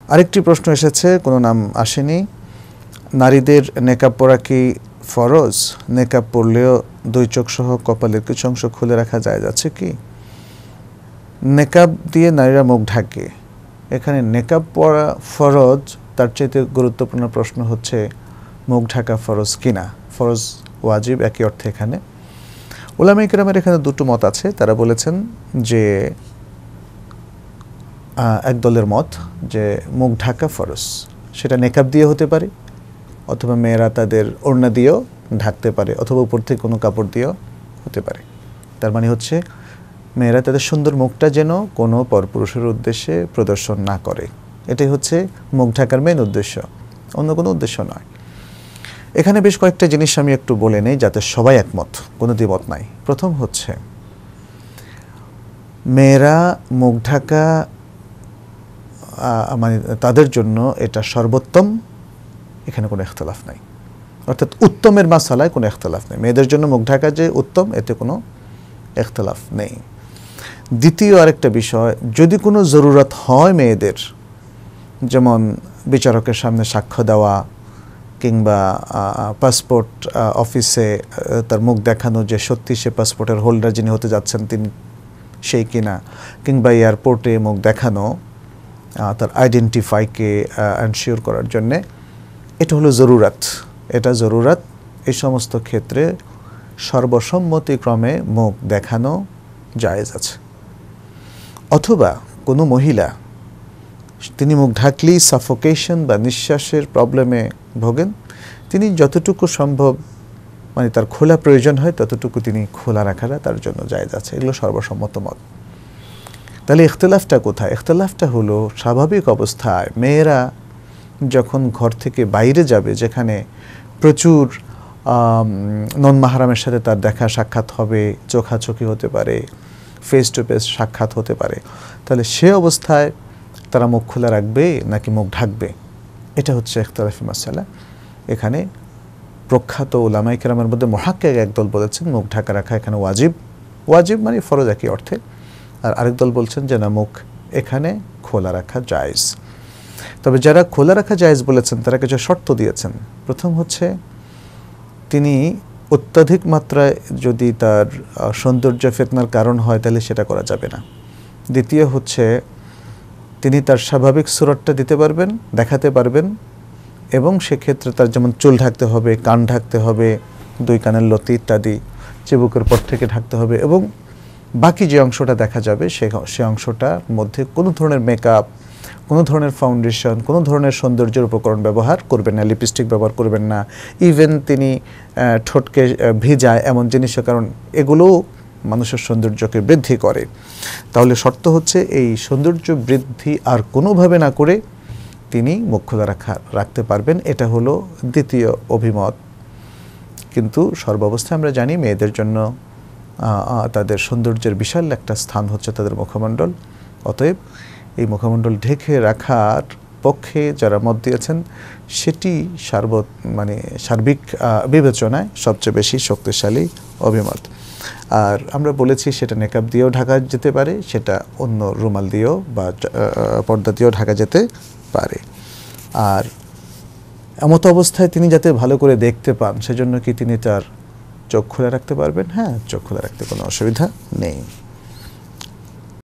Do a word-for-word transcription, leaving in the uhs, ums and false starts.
আরেকটি প্রশ্ন এসেছে, কোনো নাম আসেনি। নারীদের নেকাব পরা কি ফরজ? নেকাব পরলেও দুই চোখ সহ কপালের কিছু অংশ খুলে রাখা যায় যাচ্ছে কি? নেকাব দিয়ে নারীরা মুখ ঢাকে, এখানে নেকাব পরা ফরজ, তার চাইতে গুরুত্বপূর্ণ প্রশ্ন হচ্ছে মুখ ঢাকা ফরজ কিনা, ফরজ ওয়াজিব একই অর্থে এখানে। উলামায়ে কেরামের এখানে দুটো মত আছে। তারা বলেছেন যে এক দলের মত যে মুখ ঢাকা ফরজ, সেটা নেকাব দিয়ে হতে পারে, অথবা মেয়েরা তাদের ওড়না দিয়েও ঢাকতে পারে, অথবা উপর থেকে কোনো কাপড় দিয়েও হতে পারে। তার মানে হচ্ছে মেয়েরা তাদের সুন্দর মুখটা যেন কোনো পরপুরুষের উদ্দেশ্যে প্রদর্শন না করে, এটাই হচ্ছে মুখ ঢাকার মেন উদ্দেশ্য, অন্য কোনো উদ্দেশ্য নয়। এখানে বেশ কয়েকটা জিনিস আমি একটু বলে নেই যাতে সবাই একমত, কোনো দ্বিমত নাই। প্রথম হচ্ছে মেয়েরা মুখ ঢাকা মানে তাদের জন্য এটা সর্বোত্তম, এখানে কোনো ইখতিলাফ নাই, অর্থাৎ উত্তমের মাসালায় কোনো ইখতিলাফ নেই। মেয়েদের জন্য মুখ ঢাকা যে উত্তম, এতে কোনো ইখতিলাফ নেই। দ্বিতীয় আরেকটা বিষয়, যদি কোনো জরুরত হয় মেয়েদের, যেমন বিচারকের সামনে সাক্ষ্য দেওয়া, কিংবা পাসপোর্ট অফিসে তার মুখ দেখানো যে সত্যি সে পাসপোর্টের হোল্ডার যিনি হতে যাচ্ছেন তিনি সেই কিনা, কিংবা এয়ারপোর্টে মুখ দেখানো তার আইডেন্টিফাইকে এনশিওর করার জন্যে, এটা হলো জরুরত। এটা জরুরত, এই সমস্ত ক্ষেত্রে সর্বসম্মতিক্রমে মুখ দেখানো জায়েজ আছে। অথবা কোনো মহিলা তিনি মুখ ঢাকলেই সাফোকেশন বা নিঃশ্বাসের প্রবলেমে ভোগেন, তিনি যতটুকু সম্ভব মানে তার খোলা প্রয়োজন হয় ততটুকু তিনি খোলা রাখাটা তার জন্য জায়েজ আছে। এগুলো সর্বসম্মত মত। তাহলে ইখতিলাফটা কোথায়? ইখতিলাফটা হলো স্বাভাবিক অবস্থায় মেয়েরা যখন ঘর থেকে বাইরে যাবে, যেখানে প্রচুর নন মাহরামের সাথে তার দেখা সাক্ষাৎ হবে, চোখাচোখি হতে পারে, ফেস টু ফেস সাক্ষাৎ হতে পারে, তাহলে সে অবস্থায় তারা মুখ খোলা রাখবে নাকি মুখ ঢাকবে, এটা হচ্ছে ইখতিলাফি মাসালা। এখানে প্রখ্যাত উলামায়ে কেরামের মধ্যে মুহাক্কিক একদল বলেছেন মুখ ঢাকা রাখা এখানে ওয়াজিব, ওয়াজিব মানে ফরজ একই অর্থে, আর আরেক দল বলছেন যে না, মুখ এখানে খোলা রাখা জায়েজ। তবে যারা খোলা রাখা জায়েজ বলেছেন তারা কিছু শর্ত দিয়েছেন। প্রথম হচ্ছে তিনি অত্যাধিক মাত্রায় যদি তার সৌন্দর্য ফিতনার কারণ হয় তাহলে সেটা করা যাবে না। দ্বিতীয় হচ্ছে তিনি তার স্বাভাবিক সুরতটা দিতে পারবেন, দেখাতে পারবেন, এবং সেক্ষেত্রে তার যেমন চুল ঢাকতে হবে, কান ঢাকতে হবে, দুই কানের লতি ইত্যাদি চিবুকের পর থেকে ঢাকতে হবে, এবং বাকি যে অংশটা দেখা যাবে সে সে অংশটার মধ্যে কোনো ধরনের মেকআপ, কোনো ধরনের ফাউন্ডেশন, কোনো ধরনের সৌন্দর্যের উপকরণ ব্যবহার করবেন না, লিপস্টিক ব্যবহার করবেন না, ইভেন তিনি ঠোঁটকে ভিজায় এমন জিনিসের, কারণ এগুলোও মানুষের সৌন্দর্যকে বৃদ্ধি করে। তাহলে শর্ত হচ্ছে এই সৌন্দর্য বৃদ্ধি আর কোনোভাবে না করে তিনি মুখ খোলা রাখা রাখতে পারবেন, এটা হলো দ্বিতীয় অভিমত। কিন্তু সর্বাবস্থায় আমরা জানি মেয়েদের জন্য তাদের সৌন্দর্যের বিশাল একটা স্থান হচ্ছে তাদের মুখমণ্ডল। অতএব এই মুখমণ্ডল ঢেকে রাখার পক্ষে যারা মত দিয়েছেন সেটি সার্ব মানে সার্বিক বিবেচনায় সবচেয়ে বেশি শক্তিশালী অভিমত। আর আমরা বলেছি সেটা নেকাব দিয়েও ঢাকা যেতে পারে, সেটা অন্য রুমাল দিয়েও বা পর্দা দিয়েও ঢাকা যেতে পারে। আর এমত অবস্থায় তিনি যাতে ভালো করে দেখতে পান সেজন্য কি তিনি তার চোখ খুলে রাখতে পারবেন? হ্যাঁ, চোখ খুলে রাখতে কোনো অসুবিধা নেই।